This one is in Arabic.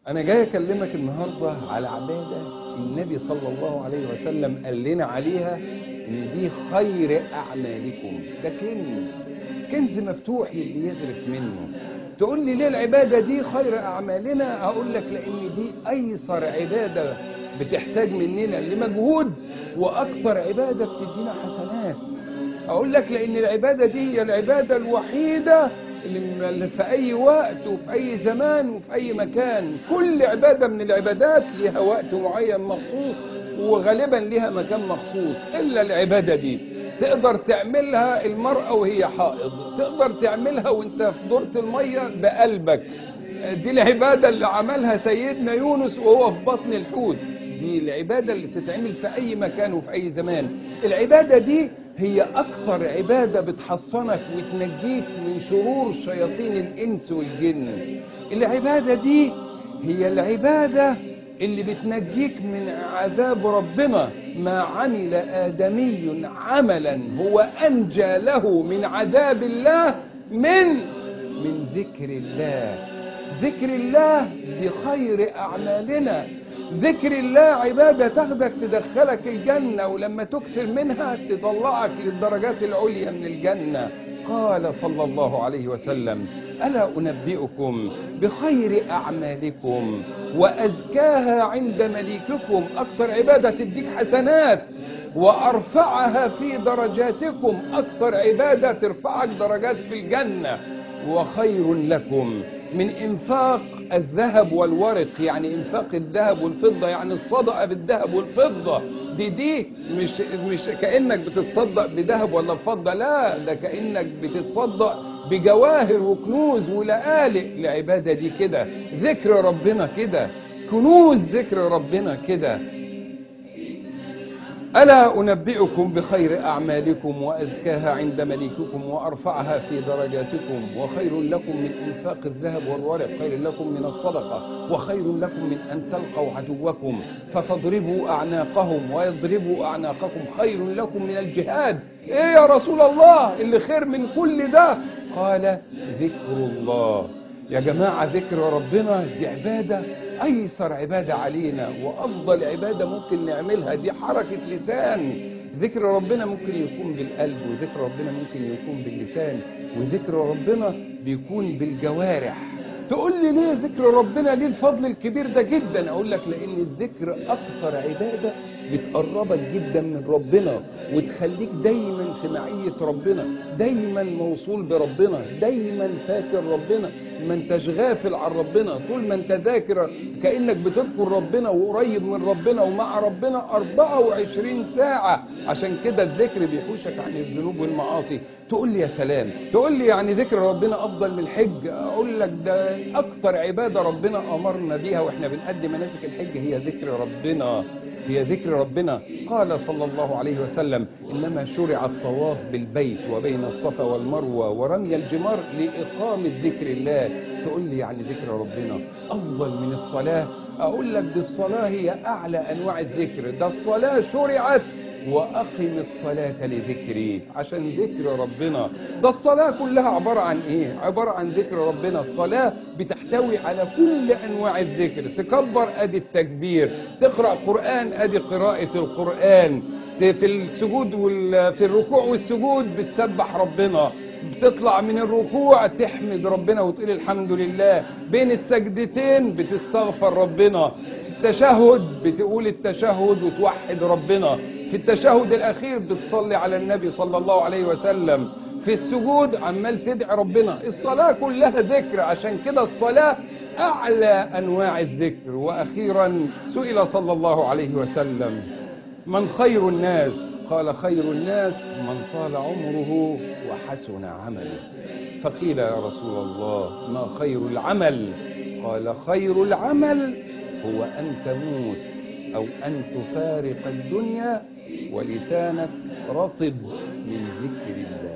أنا جاي أكلمك النهاردة على عبادة النبي صلى الله عليه وسلم قال لنا عليها إن دي خير أعمالكم. ده كنز مفتوح للي يغرف منه. تقول لي ليه العبادة دي خير أعمالنا؟ أقول لك لأن دي أيسر عبادة بتحتاج مننا لمجهود، وأكتر عبادة بتدينا حسنات. أقول لك لأن العبادة دي هي العبادة الوحيدة اللي في أي وقت وفي أي زمان وفي أي مكان. كل عبادة من العبادات لها وقت معين مخصوص، وغالبا لها مكان مخصوص، إلا العبادة دي تقدر تعملها المرأة وهي حائض، تقدر تعملها وانت في دورة المية بقلبك. دي العبادة اللي عملها سيدنا يونس وهو في بطن الحوت. دي العبادة اللي بتتعمل في أي مكان وفي أي زمان. العبادة دي هي أكتر عبادة بتحصنك وتنجيك من شرور شياطين الإنس والجن. العبادة دي هي العبادة اللي بتنجيك من عذاب ربنا. ما عمل آدمي عملا هو أنجى له من عذاب الله من ذكر الله. ذكر الله دي خير أعمالنا. ذكر الله عبادة تاخدك تدخلك الجنة، ولما تكثر منها تطلعك للدرجات العليا من الجنة. قال صلى الله عليه وسلم: ألا أنبئكم بخير أعمالكم وأزكاها عند مليككم؟ أكثر عبادة تديك حسنات وأرفعها في درجاتكم، أكثر عبادة ترفعك درجات في الجنة. وخير لكم من إنفاق الذهب والورق، يعني إنفاق الذهب والفضة، يعني الصدقة بالذهب والفضة. دي مش كأنك بتتصدق بذهب ولا بفضة، لا، ده كأنك بتتصدق بجواهر وكنوز ولآلئ. العبادة دي كده، ذكر ربنا كده، كنوز ذكر ربنا كده. ألا أنبئكم بخير أعمالكم وأزكاها عند مليككم وأرفعها في درجاتكم؟ وخير لكم من إنفاق الذهب والورق، خير لكم من الصدقة، وخير لكم من أن تلقوا عدوكم فتضربوا أعناقهم ويضربوا أعناقكم، خير لكم من الجهاد. إيه يا رسول الله اللي خير من كل ده؟ قال: ذكر الله. يا جماعة، ذكر ربنا دي عبادة أيسر عبادة علينا، وأفضل عبادة ممكن نعملها. دي حركة لسان. ذكر ربنا ممكن يكون بالقلب، وذكر ربنا ممكن يكون باللسان، وذكر ربنا بيكون بالجوارح. تقول لي ليه ذكر ربنا، ليه الفضل الكبير ده جدا؟ أقول لك لأن الذكر أكتر عبادة بتقربك جدا من ربنا، وتخليك دايما في معية ربنا، دايما موصول بربنا، دايما فاكر ربنا، ما انتش غافل عن ربنا. طول ما انت ذاكر كأنك بتذكر ربنا وقريب من ربنا ومع ربنا 24 ساعة. عشان كده الذكر بيحوشك عن الذنوب والمعاصي. تقول لي يا سلام، تقول لي يعني ذكر ربنا أفضل من الحج؟ أقول لك ده أكتر عبادة ربنا أمرنا بيها وإحنا بنقدم مناسك الحج هي ذكر ربنا، هي ذكر ربنا. قال صلى الله عليه وسلم: إنما شرع الطواف بالبيت وبين الصفا والمروة ورمي الجمار لإقامة ذكر الله. تقول لي يعني ذكر ربنا أفضل من الصلاة؟ أقول لك دي الصلاة هي أعلى أنواع الذكر. ده الصلاة شرعت وأقم الصلاة لذكري، عشان ذكر ربنا. ده الصلاة كلها عبارة عن إيه؟ عبارة عن ذكر ربنا. الصلاة بتحتوي على كل أنواع الذكر. تكبر أدي التكبير، تقرأ قرآن أدي قراءة القرآن، في السجود في الركوع والسجود بتسبح ربنا، بتطلع من الركوع تحمد ربنا وتقول الحمد لله، بين السجدتين بتستغفر ربنا، في التشهد بتقول التشهد وتوحد ربنا، في التشهد الأخير بتصلي على النبي صلى الله عليه وسلم، في السجود عمال تدعي ربنا. الصلاة كلها ذكر، عشان كده الصلاة أعلى أنواع الذكر. وأخيرا سئل صلى الله عليه وسلم: من خير الناس؟ قال: خير الناس من طال عمره وحسن عمله. فقيل: يا رسول الله ما خير العمل؟ قال: خير العمل هو أن تموت أو أن تفارق الدنيا ولسانك رطب من ذكر الله.